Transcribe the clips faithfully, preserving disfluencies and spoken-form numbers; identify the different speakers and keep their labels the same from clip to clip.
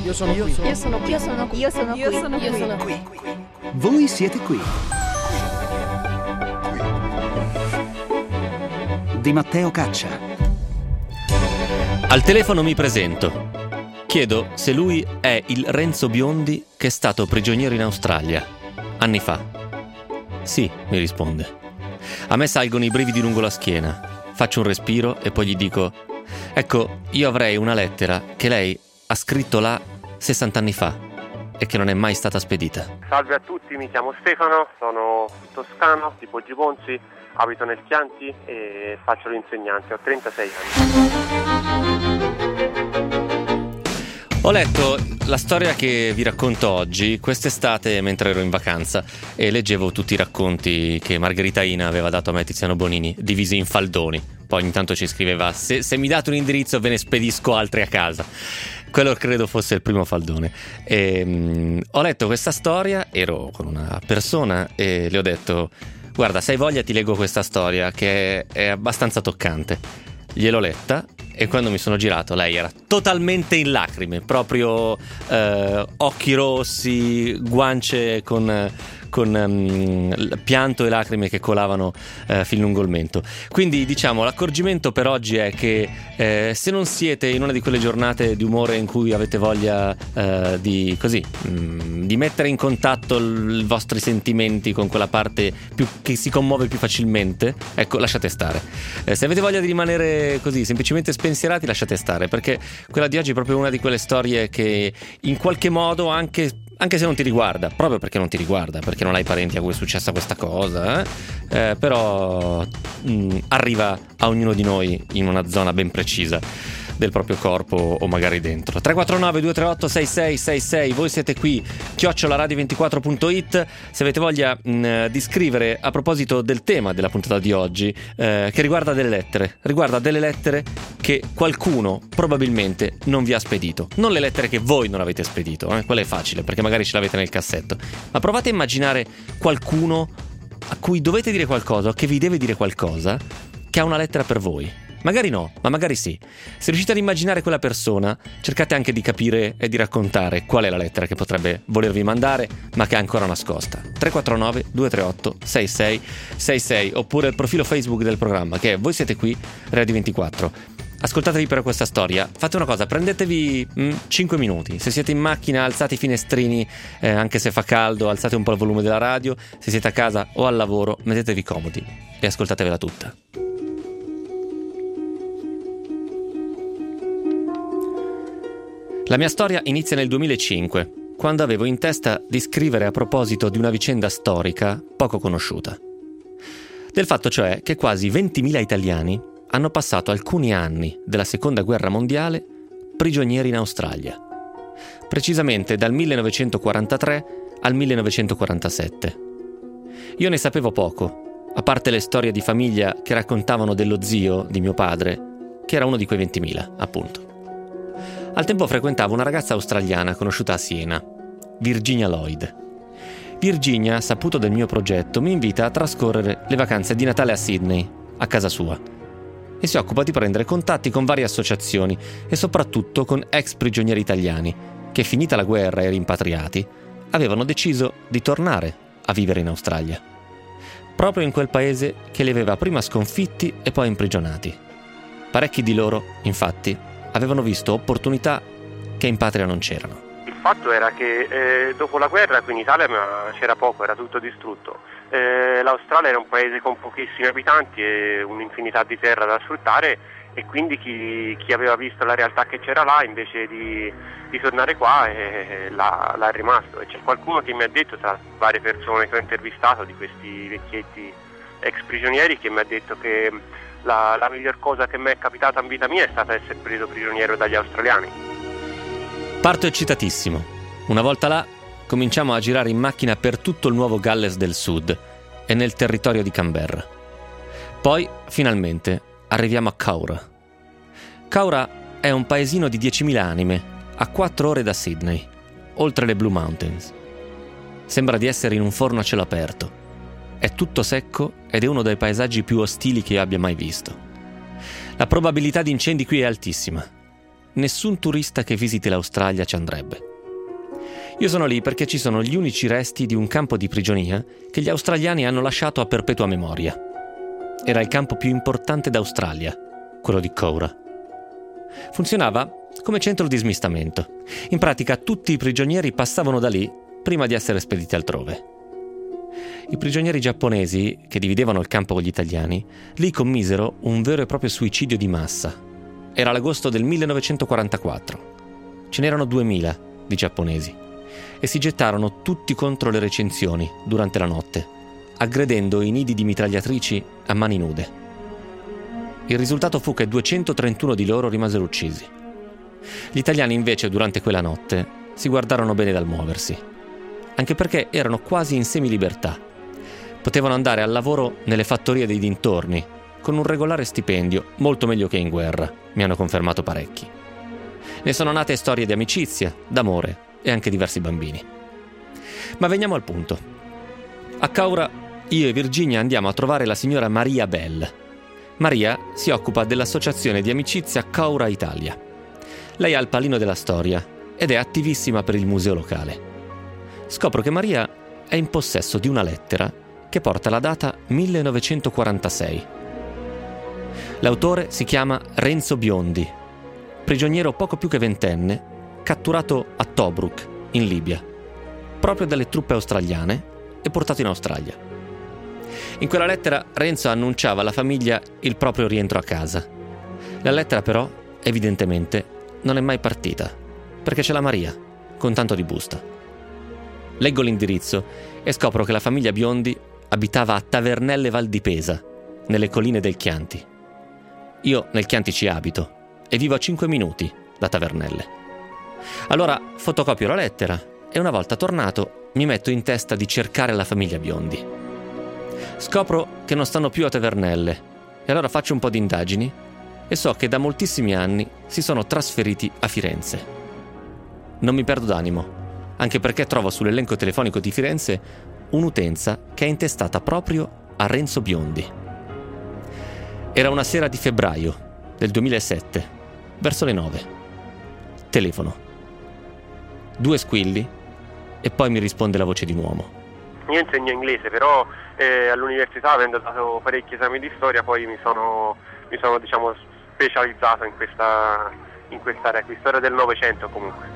Speaker 1: Io sono qui.
Speaker 2: Io sono qui.
Speaker 3: Io sono qui.
Speaker 2: Io sono
Speaker 3: Io
Speaker 2: qui.
Speaker 3: sono
Speaker 2: Io
Speaker 3: qui.
Speaker 2: sono qui.
Speaker 1: Voi siete qui. Di Matteo Caccia.
Speaker 4: Al telefono mi presento. Chiedo se lui è il Renzo Biondi che è stato prigioniero in Australia anni fa. Sì, mi risponde. A me salgono i brividi lungo la schiena. Faccio un respiro e poi gli dico: ecco, io avrei una lettera che lei ha scritto là sessanta anni fa e che non è mai stata spedita.
Speaker 5: Salve a tutti, mi chiamo Stefano, sono toscano, di Poggi Ponzi, abito nel Chianti e faccio l'insegnante, ho trentasei anni.
Speaker 4: Ho letto la storia che vi racconto oggi quest'estate mentre ero in vacanza e leggevo tutti i racconti che Margherita Ina aveva dato a me, Tiziano Bonini, divisi in faldoni. Poi ogni tanto ci scriveva: se, se mi date un indirizzo ve ne spedisco altri a casa. Quello credo fosse il primo faldone. E, um, ho letto questa storia, ero con una persona e le ho detto: guarda, se hai voglia ti leggo questa storia che è, è abbastanza toccante. Gliel'ho letta e quando mi sono girato lei era totalmente in lacrime, proprio eh, occhi rossi, guance con, con um, pianto e lacrime che colavano eh, fin lungo il mento. Quindi diciamo l'accorgimento per oggi è che eh, se non siete in una di quelle giornate di umore in cui avete voglia eh, di così mh, di mettere in contatto l- i vostri sentimenti con quella parte più, che si commuove più facilmente, ecco, lasciate stare. Eh, se avete voglia di rimanere così semplicemente spensierati, lasciate stare, perché quella di oggi è proprio una di quelle storie che in qualche modo, anche anche se non ti riguarda, proprio perché non ti riguarda, perché non hai parenti a cui è successa questa cosa, eh? Eh, però mh, arriva a ognuno di noi in una zona ben precisa del proprio corpo o magari dentro. Tre quattro nove due tre otto sei sei sei sei, voi siete qui, chiocciola radio ventiquattro punto it. Se avete voglia mh, di scrivere a proposito del tema della puntata di oggi, eh, che riguarda delle lettere, riguarda delle lettere che qualcuno probabilmente non vi ha spedito, non le lettere che voi non avete spedito, eh? Quella è facile perché magari ce l'avete nel cassetto, ma provate a immaginare qualcuno a cui dovete dire qualcosa o che vi deve dire qualcosa, che ha una lettera per voi. Magari no, ma magari sì. Se riuscite ad immaginare quella persona, cercate anche di capire e di raccontare qual è la lettera che potrebbe volervi mandare, ma che è ancora nascosta. tre quattro nove due tre otto sei sei sei sei, oppure il profilo Facebook del programma, che è Voi siete qui, Radio ventiquattro. Ascoltatevi per questa storia. Fate una cosa, prendetevi mh, cinque minuti. Se siete in macchina, alzate i finestrini, eh, anche se fa caldo, alzate un po' il volume della radio. Se siete a casa o al lavoro, mettetevi comodi e ascoltatevela tutta. La mia storia inizia nel duemilacinque, quando avevo in testa di scrivere a proposito di una vicenda storica poco conosciuta. Del fatto cioè che quasi ventimila italiani hanno passato alcuni anni della Seconda Guerra Mondiale prigionieri in Australia. Precisamente dal millenovecentoquarantatré al millenovecentoquarantasette. Io ne sapevo poco, a parte le storie di famiglia che raccontavano dello zio di mio padre, che era uno di quei ventimila, appunto. Al tempo frequentavo una ragazza australiana conosciuta a Siena, Virginia Lloyd. Virginia, saputo del mio progetto, mi invita a trascorrere le vacanze di Natale a Sydney, a casa sua, e si occupa di prendere contatti con varie associazioni e soprattutto con ex prigionieri italiani che, finita la guerra e rimpatriati, avevano deciso di tornare a vivere in Australia, proprio in quel paese che li aveva prima sconfitti e poi imprigionati. Parecchi di loro, infatti, avevano visto opportunità che in patria non c'erano.
Speaker 5: Il fatto era che eh, dopo la guerra qui in Italia c'era poco, era tutto distrutto. Eh, L'Australia era un paese con pochissimi abitanti e un'infinità di terra da sfruttare, e quindi chi, chi aveva visto la realtà che c'era là, invece di, di tornare qua, eh, l'ha, l'ha rimasto. E c'è qualcuno che mi ha detto, tra varie persone che ho intervistato, di questi vecchietti ex prigionieri, che mi ha detto che La, la miglior cosa che mi è capitata in vita mia è stata essere preso prigioniero dagli australiani.
Speaker 4: Parto eccitatissimo. Una volta là, cominciamo a girare in macchina per tutto il nuovo Galles del Sud e nel territorio di Canberra. Poi, finalmente, arriviamo a Cowra. Cowra è un paesino di diecimila anime, a quattro ore da Sydney, oltre le Blue Mountains. Sembra di essere in un forno a cielo aperto. È tutto secco ed è uno dei paesaggi più ostili che io abbia mai visto. La probabilità di incendi qui è altissima. nessun turista che visiti l'Australia ci andrebbe. Io sono lì perché ci sono gli unici resti di un campo di prigionia che gli australiani hanno lasciato a perpetua memoria. Era il campo più importante d'Australia, quello di Cowra. Funzionava come centro di smistamento. In pratica tutti i prigionieri passavano da lì prima di essere spediti altrove. I prigionieri giapponesi, che dividevano il campo con gli italiani, lì commisero un vero e proprio suicidio di massa. Era l'agosto del millenovecentoquarantaquattro. Ce n'erano duemila di giapponesi e si gettarono tutti contro le recinzioni durante la notte, aggredendo i nidi di mitragliatrici a mani nude. Il risultato fu che duecentotrentuno di loro rimasero uccisi. Gli italiani invece durante quella notte si guardarono bene dal muoversi, anche perché erano quasi in semilibertà. Potevano andare al lavoro nelle fattorie dei dintorni, con un regolare stipendio, molto meglio che in guerra, mi hanno confermato parecchi. Ne sono nate storie di amicizia, d'amore e anche diversi bambini. Ma veniamo al punto. A Cowra io e Virginia andiamo a trovare la signora Maria Bell. Maria si occupa dell'associazione di amicizia Cowra Italia. Lei ha il pallino della storia ed è attivissima per il museo locale. Scopro che Maria è in possesso di una lettera che porta la data millenovecentoquarantasei. L'autore si chiama Renzo Biondi, prigioniero poco più che ventenne, catturato a Tobruk, in Libia, proprio dalle truppe australiane e portato in Australia. In quella lettera Renzo annunciava alla famiglia il proprio rientro a casa. La lettera però, evidentemente, non è mai partita, perché c'è la Maria, con tanto di busta. Leggo l'indirizzo e scopro che la famiglia Biondi abitava a Tavernelle Val di Pesa, nelle colline del Chianti. Io nel Chianti ci abito e vivo a cinque minuti da Tavernelle. Allora fotocopio la lettera e una volta tornato mi metto in testa di cercare la famiglia Biondi. Scopro che non stanno più a Tavernelle e allora faccio un po' di indagini e so che da moltissimi anni si sono trasferiti a Firenze. Non mi perdo d'animo, anche perché trovo sull'elenco telefonico di Firenze un'utenza che è intestata proprio a Renzo Biondi. Era una sera di febbraio del duemilasette, verso le nove. Telefono. Due squilli e poi mi risponde la voce di un uomo.
Speaker 5: Io insegno inglese, però eh, all'università, avendo dato parecchi esami di storia, poi mi sono, mi sono diciamo, specializzato in questa, in questa area, qui, storia del Novecento comunque.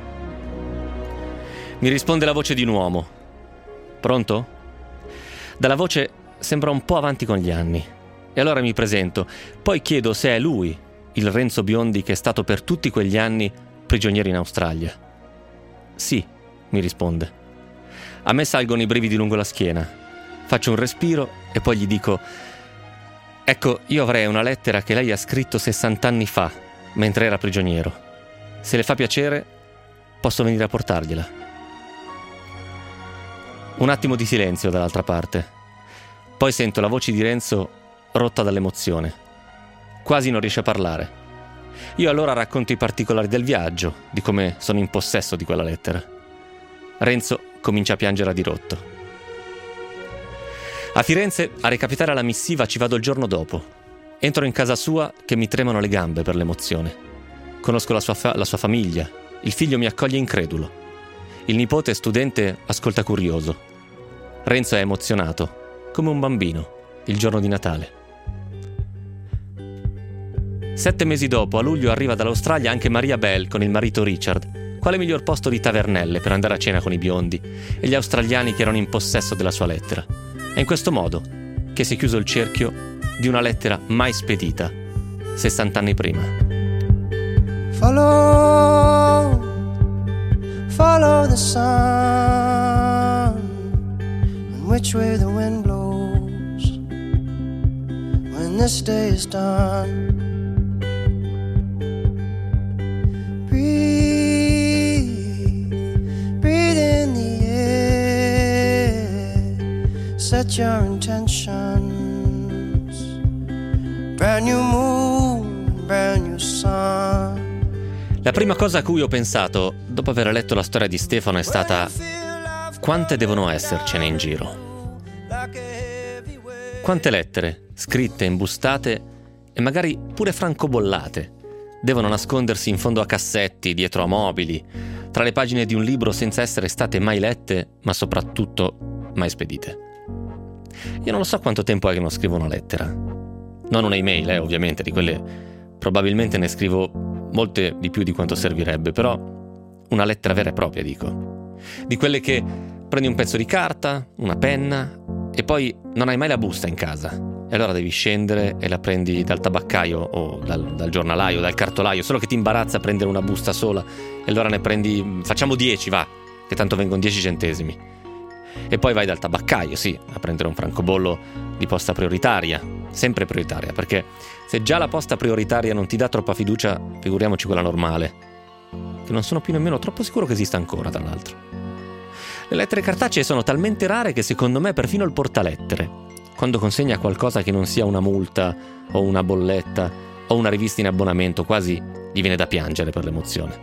Speaker 4: Mi risponde la voce di un uomo. Pronto? Dalla voce sembra un po' avanti con gli anni. E allora mi presento. Poi chiedo se è lui, il Renzo Biondi che è stato per tutti quegli anni prigioniero in Australia. Sì, mi risponde. A me salgono i brividi lungo la schiena. Faccio un respiro e poi gli dico: ecco, io avrei una lettera che lei ha scritto sessant'anni fa, mentre era prigioniero. Se le fa piacere, posso venire a portargliela. Un attimo di silenzio dall'altra parte. Poi sento la voce di Renzo rotta dall'emozione. Quasi non riesce a parlare. Io allora racconto i particolari del viaggio, di come sono in possesso di quella lettera. Renzo comincia a piangere a dirotto. A Firenze a recapitare la missiva ci vado il giorno dopo. Entro in casa sua che mi tremano le gambe per l'emozione. Conosco la sua, fa- la sua famiglia. Il figlio mi accoglie incredulo. Il nipote studente ascolta curioso. Renzo è emozionato, come un bambino, il giorno di Natale. Sette mesi dopo, a luglio, arriva dall'Australia anche Maria Bell con il marito Richard. Quale miglior posto di Tavernelle per andare a cena con i biondi e gli australiani che erano in possesso della sua lettera? È in questo modo che si è chiuso il cerchio di una lettera mai spedita sessant'anni prima.
Speaker 2: Follow, follow the sun, and which way the wind blows when this day is done. Set your intentions, brand new moon, brand new sun.
Speaker 4: La prima cosa a cui ho pensato dopo aver letto la storia di Stefano è stata: quante devono essercene in giro? Quante lettere, scritte, imbustate e magari pure francobollate, devono nascondersi in fondo a cassetti, dietro a mobili, tra le pagine di un libro senza essere state mai lette, ma soprattutto mai spedite. Io non lo so quanto tempo è che non scrivo una lettera. Non un'email, eh, ovviamente, di quelle probabilmente ne scrivo molte di più di quanto servirebbe, però una lettera vera e propria, dico. Di quelle che prendi un pezzo di carta, una penna e poi non hai mai la busta in casa. E allora devi scendere e la prendi dal tabaccaio o dal, dal giornalaio, dal cartolaio, solo che ti imbarazza prendere una busta sola e allora ne prendi, facciamo dieci, va, che tanto vengono dieci centesimi. E poi vai dal tabaccaio, sì, a prendere un francobollo di posta prioritaria, sempre prioritaria, perché se già la posta prioritaria non ti dà troppa fiducia, figuriamoci quella normale, che non sono più nemmeno troppo sicuro che esista ancora, tra l'altro. Le lettere cartacee sono talmente rare che secondo me perfino il portalettere, quando consegna qualcosa che non sia una multa o una bolletta o una rivista in abbonamento, quasi gli viene da piangere per l'emozione.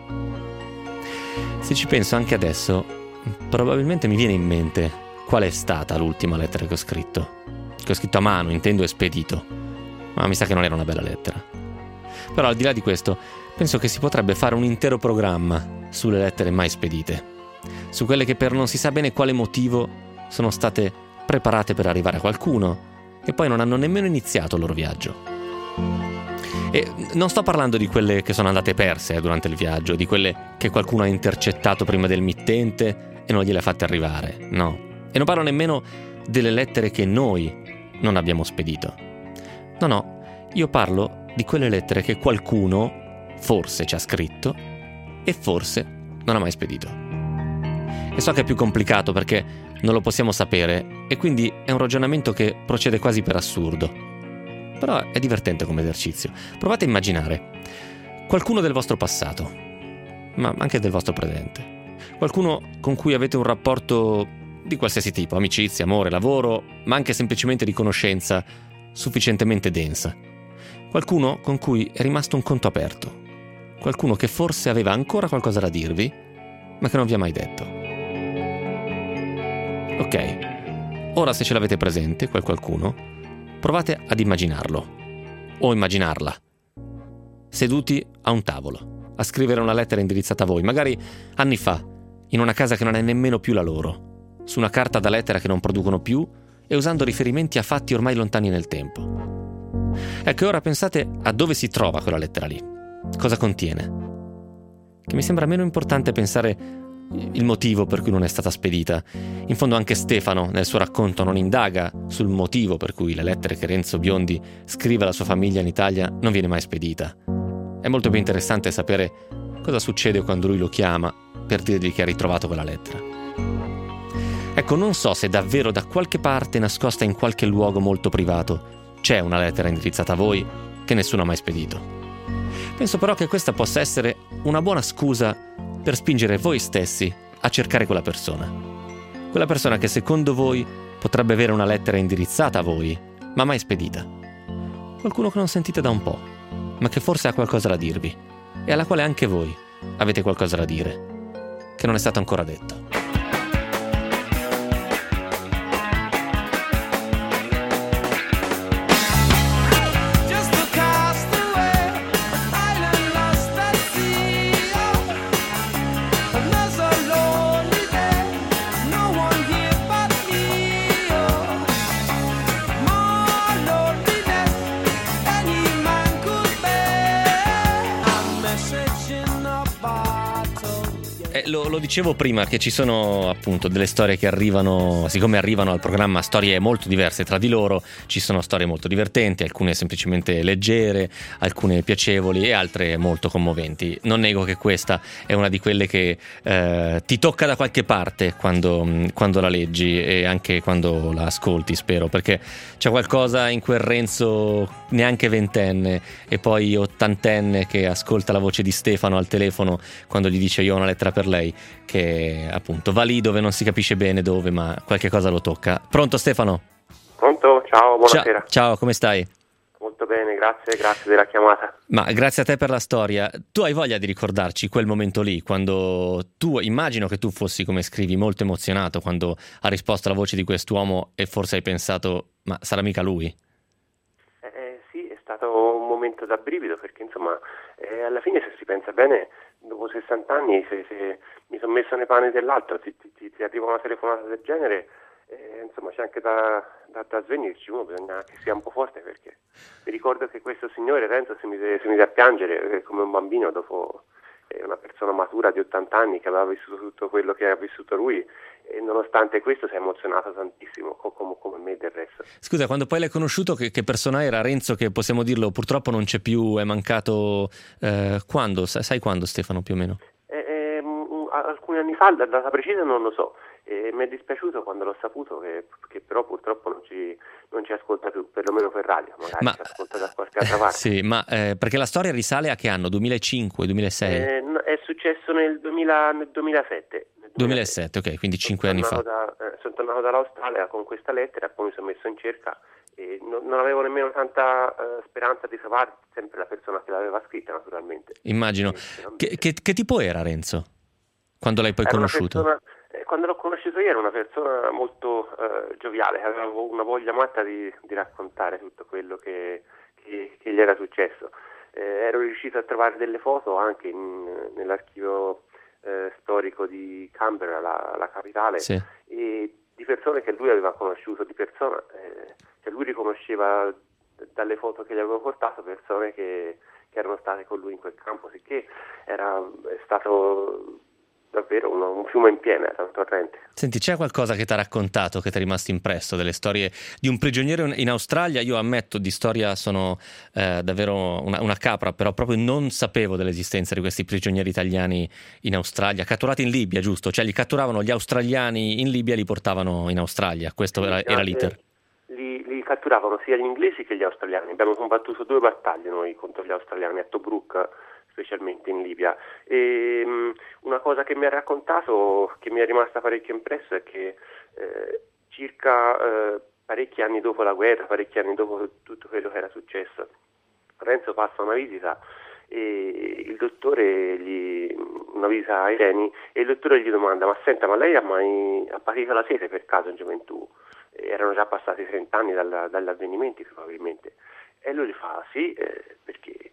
Speaker 4: Se ci penso anche adesso, probabilmente mi viene in mente qual è stata l'ultima lettera che ho scritto. Che ho scritto a mano, intendo, e spedito. Ma mi sa che non era una bella lettera. Però al di là di questo, penso che si potrebbe fare un intero programma sulle lettere mai spedite. Su quelle che per non si sa bene quale motivo sono state preparate per arrivare a qualcuno e poi non hanno nemmeno iniziato il loro viaggio. E non sto parlando di quelle che sono andate perse eh, durante il viaggio, di quelle che qualcuno ha intercettato prima del mittente e non gliele ha fatte arrivare, no. E non parlo nemmeno delle lettere che noi non abbiamo spedito. No, no, io parlo di quelle lettere che qualcuno forse ci ha scritto e forse non ha mai spedito. E so che è più complicato perché non lo possiamo sapere e quindi è un ragionamento che procede quasi per assurdo. Però è divertente come esercizio. Provate a immaginare qualcuno del vostro passato, ma anche del vostro presente. Qualcuno con cui avete un rapporto di qualsiasi tipo, amicizia, amore, lavoro, ma anche semplicemente di conoscenza sufficientemente densa. Qualcuno con cui è rimasto un conto aperto. Qualcuno che forse aveva ancora qualcosa da dirvi, ma che non vi ha mai detto. Ok, ora se ce l'avete presente, quel qualcuno, provate ad immaginarlo, o immaginarla, seduti a un tavolo, a scrivere una lettera indirizzata a voi, magari anni fa, in una casa che non è nemmeno più la loro, su una carta da lettera che non producono più e usando riferimenti a fatti ormai lontani nel tempo. Ecco, ora pensate a dove si trova quella lettera lì, cosa contiene, che mi sembra meno importante pensare il motivo per cui non è stata spedita. In fondo anche Stefano nel suo racconto non indaga sul motivo per cui le lettere che Renzo Biondi scrive alla sua famiglia in Italia non viene mai spedita. È molto più interessante sapere cosa succede quando lui lo chiama per dirgli che ha ritrovato quella lettera. Ecco, non so se davvero da qualche parte, nascosta in qualche luogo molto privato, c'è una lettera indirizzata a voi che nessuno ha mai spedito. Penso però che questa possa essere una buona scusa per spingere voi stessi a cercare quella persona. Quella persona che secondo voi potrebbe avere una lettera indirizzata a voi, ma mai spedita. Qualcuno che non sentite da un po', ma che forse ha qualcosa da dirvi, e alla quale anche voi avete qualcosa da dire, che non è stato ancora detto. Lo, lo dicevo prima che ci sono appunto delle storie che arrivano, siccome arrivano al programma storie molto diverse tra di loro, ci sono storie molto divertenti, alcune semplicemente leggere, alcune piacevoli e altre molto commoventi. Non nego che questa è una di quelle che eh, ti tocca da qualche parte quando, quando la leggi e anche quando la ascolti, spero, perché c'è qualcosa in quel Renzo neanche ventenne e poi ottantenne che ascolta la voce di Stefano al telefono quando gli dice io ho una lettera per lei, che appunto va lì dove non si capisce bene dove, ma qualche cosa lo tocca. Pronto Stefano?
Speaker 5: Pronto? Ciao, buonasera.
Speaker 4: Ciao, ciao, come stai?
Speaker 5: Molto bene, grazie, grazie della chiamata.
Speaker 4: Ma grazie a te per la storia. Tu hai voglia di ricordarci quel momento lì, quando tu, immagino che tu fossi, come scrivi, molto emozionato quando ha risposto alla voce di quest'uomo e forse hai pensato, ma sarà mica lui?
Speaker 5: Eh, sì, è stato un momento da brivido perché insomma E alla fine, se si pensa bene, dopo sessanta anni, se, se mi sono messo nei panni dell'altro, ti, ti, ti arriva una telefonata del genere, eh, insomma c'è anche da, da, da svenirci, uno bisogna che sia un po' forte, perché mi ricordo che questo signore Renzo si mise, si mise a piangere come un bambino dopo eh, una persona matura di ottanta anni che aveva vissuto tutto quello che ha vissuto lui, e nonostante questo si è emozionato tantissimo, come, come me del resto.
Speaker 4: Scusa, quando poi l'hai conosciuto, che, che persona era Renzo, che possiamo dirlo purtroppo non c'è più, è mancato eh, quando? Sai, sai quando, Stefano, più o meno?
Speaker 5: Eh, eh, alcuni anni fa, la data precisa non lo so. E mi è dispiaciuto quando l'ho saputo che, che però purtroppo non ci, non ci ascolta più, perlomeno per radio, magari ma, ci ascolta da qualche altra parte.
Speaker 4: Sì, ma eh, perché la storia risale a che anno? duemilacinque, duemilasei?
Speaker 5: Eh, no, è successo nel, duemila, nel duemilasette. Nel
Speaker 4: duemilasette, ok, quindi cinque anni fa.
Speaker 5: Da, eh, sono tornato dall'Australia con questa lettera, poi mi sono messo in cerca e non, non avevo nemmeno tanta uh, speranza di trovare sempre la persona che l'aveva scritta, naturalmente.
Speaker 4: Immagino. Che, che, che tipo era Renzo? Quando l'hai poi
Speaker 5: era
Speaker 4: conosciuto?
Speaker 5: Persona, eh, quando l'ho conosciuto io era una persona molto uh, gioviale, aveva una voglia matta di, di raccontare tutto quello che, che, che gli era successo. Eh, ero riuscito a trovare delle foto anche in, nell'archivio eh, storico di Canberra, la, la capitale,
Speaker 4: sì.
Speaker 5: E di persone che lui aveva conosciuto, di persone eh, che lui riconosceva dalle foto che gli avevo portato, persone che, che erano state con lui in quel campo, sicché era è stato davvero uno, un fiume in piena, era un torrente.
Speaker 4: Senti, c'è qualcosa che ti ha raccontato, che ti è rimasto impresso, delle storie di un prigioniero in Australia? Io ammetto, di storia sono eh, davvero una, una capra, però proprio non sapevo dell'esistenza di questi prigionieri italiani in Australia, catturati in Libia, giusto? Cioè li catturavano gli australiani in Libia e li portavano in Australia, questo
Speaker 5: Sì,
Speaker 4: era, era l'iter.
Speaker 5: Li, li catturavano sia gli inglesi che gli australiani, abbiamo combattuto due battaglie noi contro gli australiani a Tobruk, specialmente in Libia, e um, una cosa che mi ha raccontato, che mi è rimasta parecchio impressa, è che eh, circa eh, parecchi anni dopo la guerra, parecchi anni dopo tutto quello che era successo, Renzo passa una visita e il dottore gli, una visita ai reni, e il dottore gli domanda: ma senta, ma lei ha mai ha patito la sete per caso in gioventù? E erano già passati trenta anni dalla, dagli avvenimenti probabilmente, e lui gli fa sì, eh, perché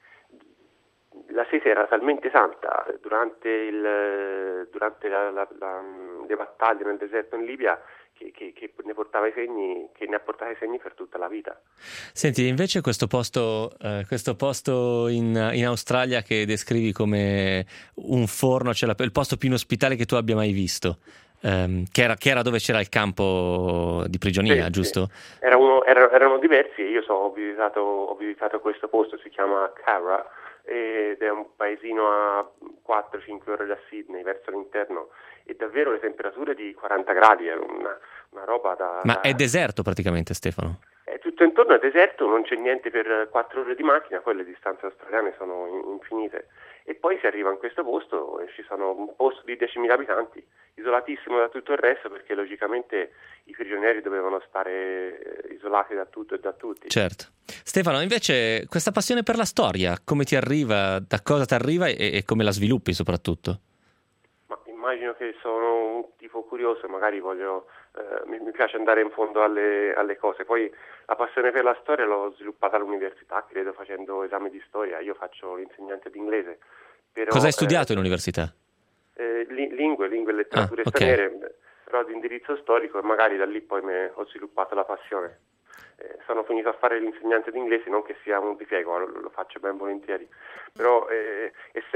Speaker 5: la sete era talmente tanta durante, il, durante la, la, la, le battaglie nel deserto in Libia che, che, che ne portava i segni, che ne ha portato i segni per tutta la vita.
Speaker 4: Senti, invece questo posto, eh, questo posto in, in Australia che descrivi come un forno, cioè la, il posto più inospitale che tu abbia mai visto, ehm, che, era, che era dove c'era il campo di prigionia,
Speaker 5: sì,
Speaker 4: giusto?
Speaker 5: Sì. Era uno, era, erano diversi, io so, ho, visitato, ho visitato questo posto, si chiama Cara, ed è un paesino a quattro cinque ore da Sydney, verso l'interno, e davvero le temperature di quaranta gradi, è una, una roba da...
Speaker 4: Ma
Speaker 5: da...
Speaker 4: è deserto praticamente, Stefano?
Speaker 5: È tutto intorno è deserto, non c'è niente per quattro ore di macchina, poi le distanze australiane sono infinite, e poi si arriva in questo posto e ci sono un posto di diecimila abitanti, isolatissimo da tutto il resto, perché logicamente i prigionieri dovevano stare isolati da tutto e da tutti.
Speaker 4: Certo. Stefano, invece questa passione per la storia, come ti arriva, da cosa ti arriva e, e come la sviluppi soprattutto?
Speaker 5: Ma immagino che sono un tipo curioso, magari voglio, eh, mi, mi piace andare in fondo alle, alle cose. Poi la passione per la storia l'ho sviluppata all'università, credo, facendo esami di storia. Io faccio l'insegnante di inglese. Però,
Speaker 4: cosa hai studiato
Speaker 5: eh,
Speaker 4: in università?
Speaker 5: Eh, lingue, lingue e letterature
Speaker 4: ah, okay.
Speaker 5: straniere, però di indirizzo storico, e magari da lì poi me, ho sviluppato la passione. Eh, sono finito a fare l'insegnante di inglese, non che sia un ripiego, lo, lo faccio ben volentieri, però eh,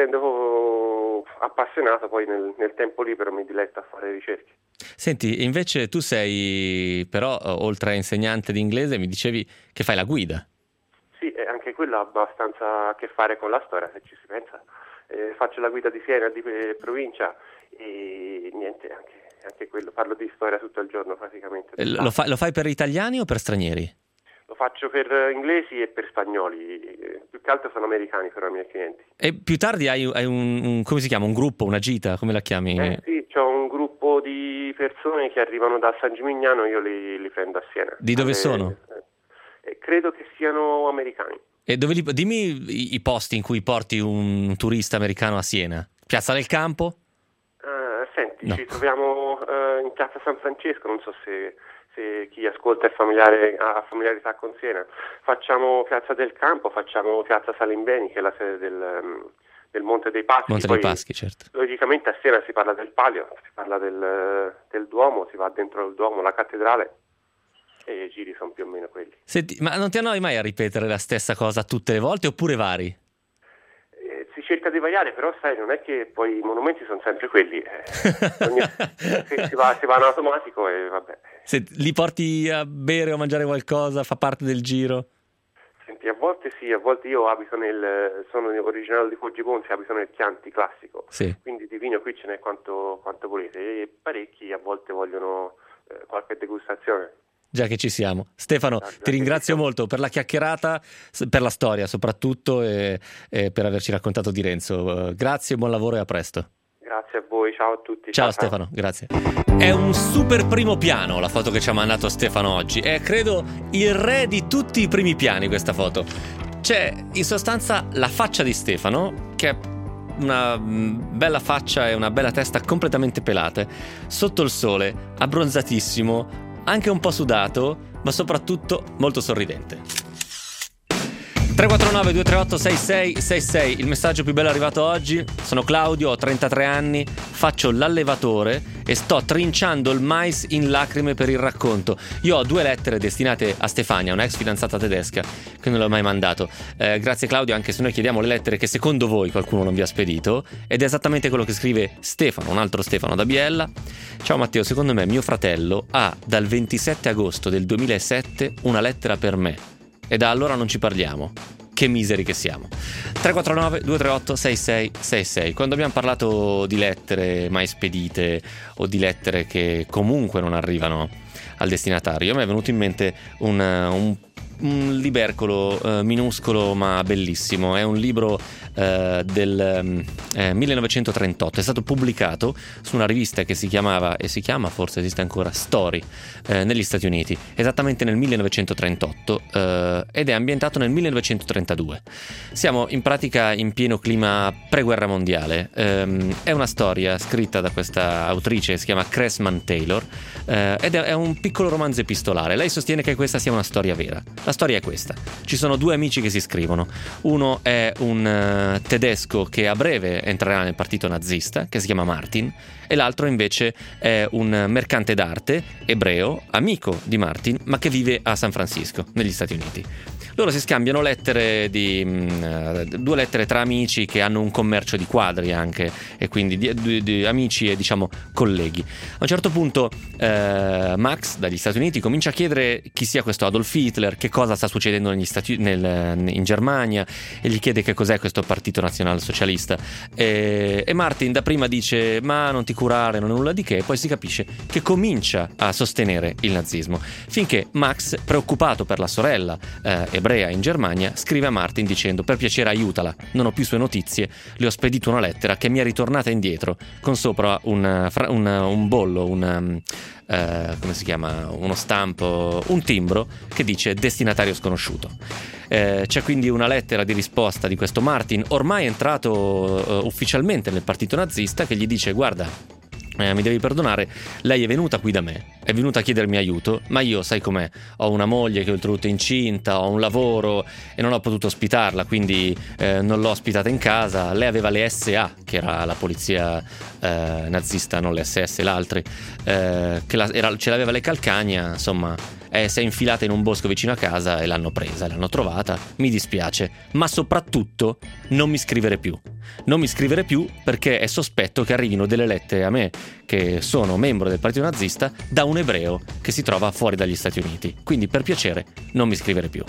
Speaker 5: essendo appassionato poi nel, nel tempo libero mi diletto a fare ricerche.
Speaker 4: Senti, invece tu sei però, oltre a insegnante di inglese, mi dicevi che fai la guida.
Speaker 5: Sì, eh, anche quello ha abbastanza a che fare con la storia, se ci si pensa. Eh, faccio la guida di Siena, di eh, provincia, e niente, anche, anche quello, parlo di storia tutto il giorno praticamente.
Speaker 4: Lo, fa, lo fai per italiani o per stranieri?
Speaker 5: Lo faccio per inglesi e per spagnoli, eh, più che altro sono americani però i miei clienti.
Speaker 4: E più tardi hai, hai un, un, come si chiama, un gruppo, una gita, come la chiami?
Speaker 5: Eh sì, c'ho un gruppo di persone che arrivano da San Gimignano, io li, li prendo a Siena.
Speaker 4: Di dove
Speaker 5: Alle,
Speaker 4: sono?
Speaker 5: Eh, credo che siano americani.
Speaker 4: E dove li, dimmi i, i posti in cui porti un turista americano a Siena. Piazza del Campo?
Speaker 5: Uh, senti,
Speaker 4: no.
Speaker 5: Ci troviamo uh, in Piazza San Francesco, non so se, se chi ascolta è familiare, ha familiarità con Siena. Facciamo Piazza del Campo, facciamo Piazza Salimbeni, che è la sede del, del Monte dei Paschi.
Speaker 4: Monte
Speaker 5: Poi,
Speaker 4: dei Paschi, certo.
Speaker 5: logicamente a Siena si parla del Palio, si parla del, del Duomo, si va dentro il Duomo, la cattedrale, e i giri sono più o meno quelli.
Speaker 4: Senti, ma non ti annoi mai a ripetere la stessa cosa tutte le volte oppure vari?
Speaker 5: Eh, si cerca di variare, però sai, non è che poi i monumenti sono sempre quelli. Eh, ogni, si, si, va, si va in automatico e vabbè.
Speaker 4: Se li porti a bere o mangiare qualcosa, fa parte del giro?
Speaker 5: Senti, a volte sì, a volte io abito nel, sono originario di Foggi Ponzi, abito nel Chianti classico,
Speaker 4: sì.
Speaker 5: Quindi di vino qui ce n'è quanto, quanto volete, e parecchi a volte vogliono eh, qualche degustazione.
Speaker 4: Già che ci siamo. Stefano,
Speaker 5: Già, già
Speaker 4: ti ringrazio molto per la chiacchierata, per la storia soprattutto e, e per averci raccontato di Renzo. Grazie, buon lavoro e a presto.
Speaker 5: Grazie a voi, ciao a tutti.
Speaker 4: Ciao, ciao Stefano, grazie. È un super primo piano la foto che ci ha mandato Stefano oggi. È credo il re di tutti i primi piani questa foto. C'è in sostanza la faccia di Stefano, che è una bella faccia e una bella testa completamente pelate, sotto il sole, abbronzatissimo, anche un po' sudato, ma soprattutto molto sorridente. tre quattro nove due tre otto sei sei sei sei, il messaggio più bello arrivato oggi. Sono Claudio, ho trentatré anni, faccio l'allevatore e sto trinciando il mais in lacrime per il racconto. Io ho due lettere destinate a Stefania, un'ex fidanzata tedesca, che non l'ho mai mandato. Eh, grazie Claudio, anche se noi chiediamo le lettere che secondo voi qualcuno non vi ha spedito, ed è esattamente quello che scrive Stefano, un altro Stefano da Biella. Ciao Matteo, secondo me mio fratello ha dal ventisette agosto del duemilasette una lettera per me. E da allora non ci parliamo. Che miseri che siamo. tre quattro nove due tre otto sei sei sei sei. Quando abbiamo parlato di lettere mai spedite o di lettere che comunque non arrivano al destinatario, mi è venuto in mente un, un, un libercolo eh, minuscolo ma bellissimo. È un libro eh, del eh, millenovecentotrentotto. È stato pubblicato su una rivista che si chiamava, e si chiama, forse esiste ancora, Story, eh, negli Stati Uniti, esattamente nel millenovecentotrentotto, eh, ed è ambientato nel millenovecentotrentadue. Siamo in pratica in pieno clima pre-guerra mondiale. Eh, è una storia scritta da questa autrice, si chiama Cressman Taylor, eh, ed è, è un piccolo romanzo epistolare. Lei sostiene che questa sia una storia vera. La storia è questa: ci sono due amici che si scrivono. Uno è un uh, tedesco che a breve entrerà nel partito nazista, che si chiama Martin, e l'altro invece è un mercante d'arte ebreo, amico di Martin, ma che vive a San Francisco, negli Stati Uniti. Loro si scambiano lettere di uh, due lettere tra amici che hanno un commercio di quadri anche, e quindi di, di, di amici e diciamo colleghi. A un certo punto uh, Max dagli Stati Uniti comincia a chiedere chi sia questo Adolf Hitler, che cosa sta succedendo negli Stati, nel, in Germania, e gli chiede che cos'è questo partito nazionalsocialista, e, e Martin dapprima dice ma non ti curare, non è nulla di che, e poi si capisce che comincia a sostenere il nazismo, finché Max, preoccupato per la sorella eh, ebrea in Germania, scrive a Martin dicendo: per piacere aiutala, non ho più sue notizie, le ho spedito una lettera che mi è ritornata indietro con sopra un, un, un bollo, un uh, come si chiama, uno stampo, un timbro che dice destinatario sconosciuto. Eh, c'è quindi una lettera di risposta di questo Martin, ormai entrato uh, ufficialmente nel partito nazista, che gli dice: guarda, Eh, mi devi perdonare, lei è venuta qui da me, è venuta a chiedermi aiuto, ma io, sai com'è, ho una moglie che oltretutto è incinta, ho un lavoro e non ho potuto ospitarla, quindi eh, non l'ho ospitata in casa. Lei aveva le S A, che era la polizia eh, nazista, non le S S, l'altri, eh, che la, era, ce l'aveva le Calcagna, insomma, eh, si è infilata in un bosco vicino a casa e l'hanno presa, l'hanno trovata, mi dispiace, ma soprattutto non mi scrivere più. Non mi scrivere più perché è sospetto che arrivino delle lettere a me, che sono membro del partito nazista, da un ebreo che si trova fuori dagli Stati Uniti. Quindi per piacere non mi scrivere più.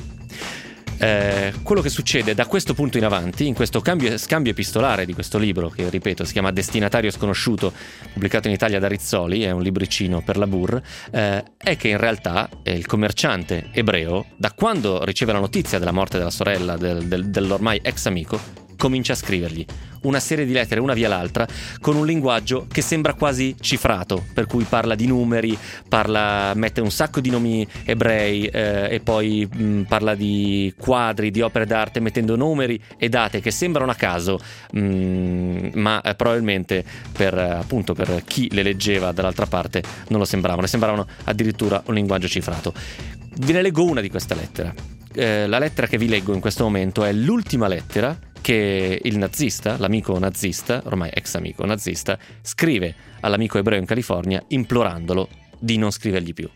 Speaker 4: Eh, quello che succede da questo punto in avanti, in questo cambio, scambio epistolare di questo libro, che ripeto si chiama Destinatario sconosciuto, pubblicato in Italia da Rizzoli, è un libricino per la Burr, eh, è che in realtà eh, il commerciante ebreo, da quando riceve la notizia della morte della sorella del, del, dell'ormai ex amico, comincia a scrivergli una serie di lettere una via l'altra con un linguaggio che sembra quasi cifrato, per cui parla di numeri, parla, mette un sacco di nomi ebrei eh, e poi mh, parla di quadri, di opere d'arte, mettendo numeri e date che sembrano a caso, mh, ma eh, probabilmente per appunto per chi le leggeva dall'altra parte non lo sembravano, ne sembravano addirittura un linguaggio cifrato. Vi ne leggo una di questa lettera. Eh, la lettera che vi leggo in questo momento è l'ultima lettera che il nazista, l'amico nazista, ormai ex amico nazista, scrive all'amico ebreo in California implorandolo di non scrivergli più.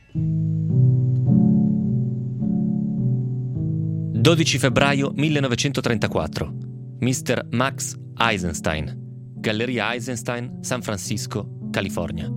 Speaker 4: dodici febbraio millenovecentotrentaquattro. mister Max Eisenstein, Galleria Eisenstein, San Francisco, California.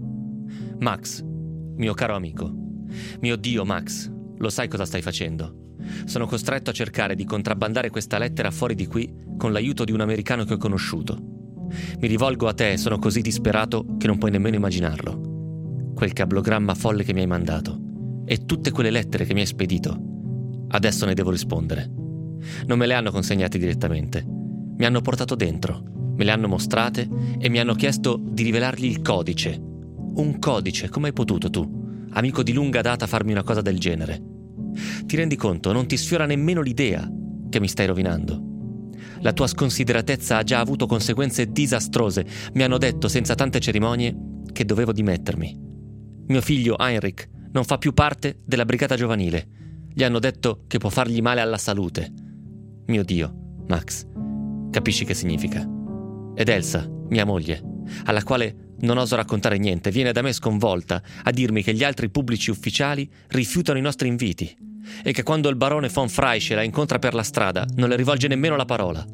Speaker 4: Max, mio caro amico, mio Dio Max, lo sai cosa stai facendo? Sono costretto a cercare di contrabbandare questa lettera fuori di qui con l'aiuto di un americano che ho conosciuto. Mi rivolgo a te e sono così disperato che non puoi nemmeno immaginarlo. Quel cablogramma folle che mi hai mandato e tutte quelle lettere che mi hai spedito. Adesso ne devo rispondere. Non me le hanno consegnate direttamente. Mi hanno portato dentro, me le hanno mostrate e mi hanno chiesto di rivelargli il codice. Un codice, come hai potuto tu, amico di lunga data, farmi una cosa del genere? Ti rendi conto? Non ti sfiora nemmeno l'idea che mi stai rovinando. La tua sconsideratezza ha già avuto conseguenze disastrose. Mi hanno detto senza tante cerimonie che dovevo dimettermi. Mio figlio Heinrich non fa più parte della brigata giovanile. Gli hanno detto che può fargli male alla salute. Mio Dio, Max, capisci che significa? Ed Elsa, mia moglie, alla quale non oso raccontare niente, viene da me sconvolta a dirmi che gli altri pubblici ufficiali rifiutano i nostri inviti e che quando il barone von Freische la incontra per la strada non le rivolge nemmeno la parola.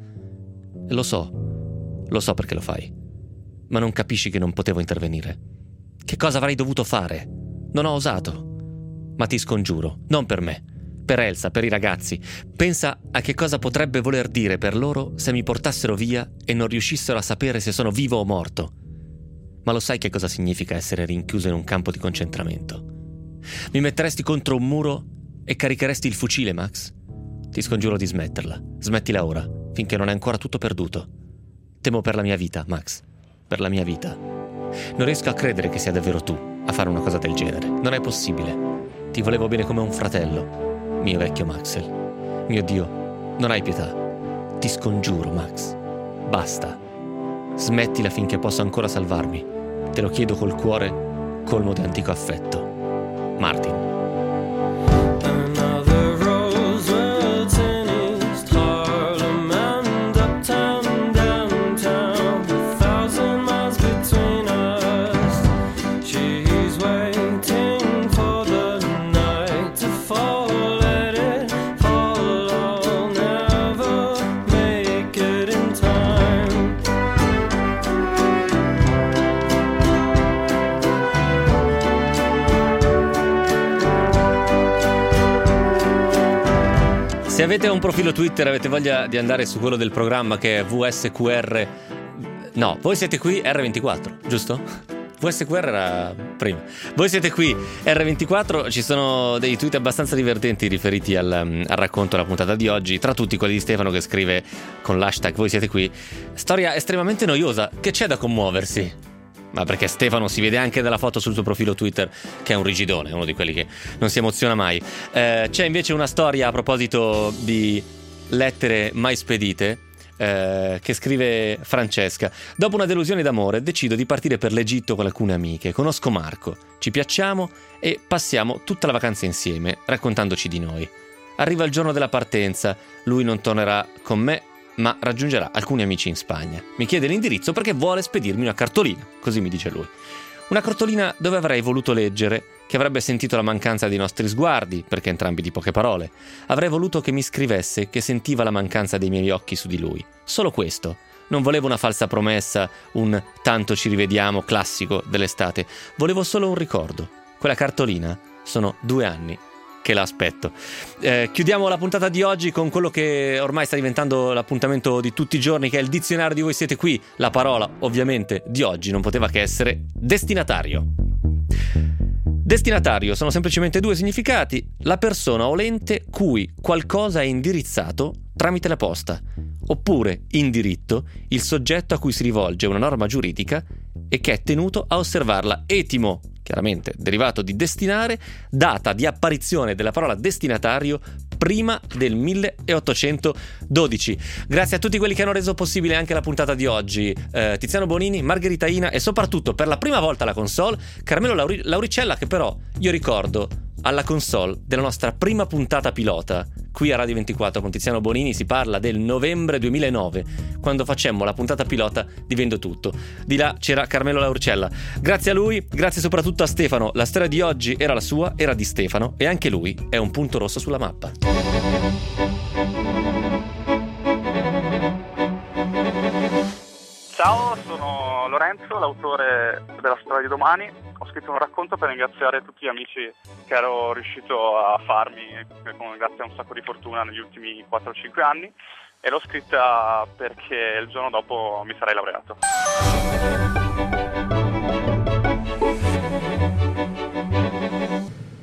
Speaker 4: E lo so, lo so perché lo fai, ma non capisci che non potevo intervenire. Che cosa avrei dovuto fare? Non ho osato. Ma ti scongiuro, non per me, per Elsa, per i ragazzi. Pensa a che cosa potrebbe voler dire per loro se mi portassero via e non riuscissero a sapere se sono vivo o morto. Ma lo sai che cosa significa essere rinchiuso in un campo di concentramento? Mi metteresti contro un muro e caricheresti il fucile, Max? Ti scongiuro di smetterla. Smettila ora, finché non è ancora tutto perduto. Temo per la mia vita, Max. Per la mia vita. Non riesco a credere che sia davvero tu a fare una cosa del genere. Non è possibile. Ti volevo bene come un fratello, mio vecchio Maxwell. Mio Dio, non hai pietà. Ti scongiuro, Max. Basta. Smettila finché posso ancora salvarmi. Te lo chiedo col cuore colmo di antico affetto. Martin. Se avete un profilo Twitter, avete voglia di andare su quello del programma che è V S Q R. No, voi siete qui R ventiquattro, giusto? V S Q R era prima. Voi siete qui R ventiquattro, ci sono dei tweet abbastanza divertenti riferiti al, al racconto della puntata di oggi, tra tutti quelli di Stefano che scrive con l'hashtag voi siete qui: storia estremamente noiosa, che c'è da commuoversi? Ma perché Stefano si vede anche dalla foto sul suo profilo Twitter che è un rigidone, uno di quelli che non si emoziona mai. Eh, c'è invece una storia a proposito di lettere mai spedite, eh, che scrive Francesca: dopo una delusione d'amore decido di partire per l'Egitto con alcune amiche. Conosco Marco, ci piacciamo e passiamo tutta la vacanza insieme raccontandoci di noi. Arriva il giorno della partenza, lui non tornerà con me ma raggiungerà alcuni amici in Spagna. Mi chiede l'indirizzo perché vuole spedirmi una cartolina, così mi dice lui. Una cartolina dove avrei voluto leggere che avrebbe sentito la mancanza dei nostri sguardi, perché entrambi di poche parole. Avrei voluto che mi scrivesse che sentiva la mancanza dei miei occhi su di lui. Solo questo. Non volevo una falsa promessa, un tanto ci rivediamo classico dell'estate. Volevo solo un ricordo. Quella cartolina sono due anni che la aspetto. Eh, chiudiamo la puntata di oggi con quello che ormai sta diventando l'appuntamento di tutti i giorni, che è il dizionario di Voi Siete Qui. La parola, ovviamente, di oggi non poteva che essere destinatario. Destinatario sono semplicemente due significati: la persona o l'ente cui qualcosa è indirizzato tramite la posta, oppure in diritto il soggetto a cui si rivolge una norma giuridica e che è tenuto a osservarla. Etimo, chiaramente derivato di destinare, data di apparizione della parola destinatario prima del milleottocentododici. Grazie a tutti quelli che hanno reso possibile anche la puntata di oggi, eh, Tiziano Bonini, Margherita Ina e soprattutto per la prima volta alla console Carmelo Lauri- Lauricella, che però io ricordo alla console della nostra prima puntata pilota qui a Radio ventiquattro con Tiziano Bonini. Si parla del novembre duemilanove, quando facemmo la puntata pilota di Vendo Tutto. Di là c'era Carmelo Lauricella. Grazie a lui, grazie soprattutto a Stefano. La storia di oggi era la sua, era di Stefano, e anche lui è un punto rosso sulla mappa.
Speaker 3: Ciao, sono Lorenzo, l'autore della storia di domani. Ho scritto un racconto per ringraziare tutti gli amici che ero riuscito a farmi grazie a un sacco di fortuna negli ultimi quattro o cinque anni, e l'ho scritta perché il giorno dopo mi sarei laureato.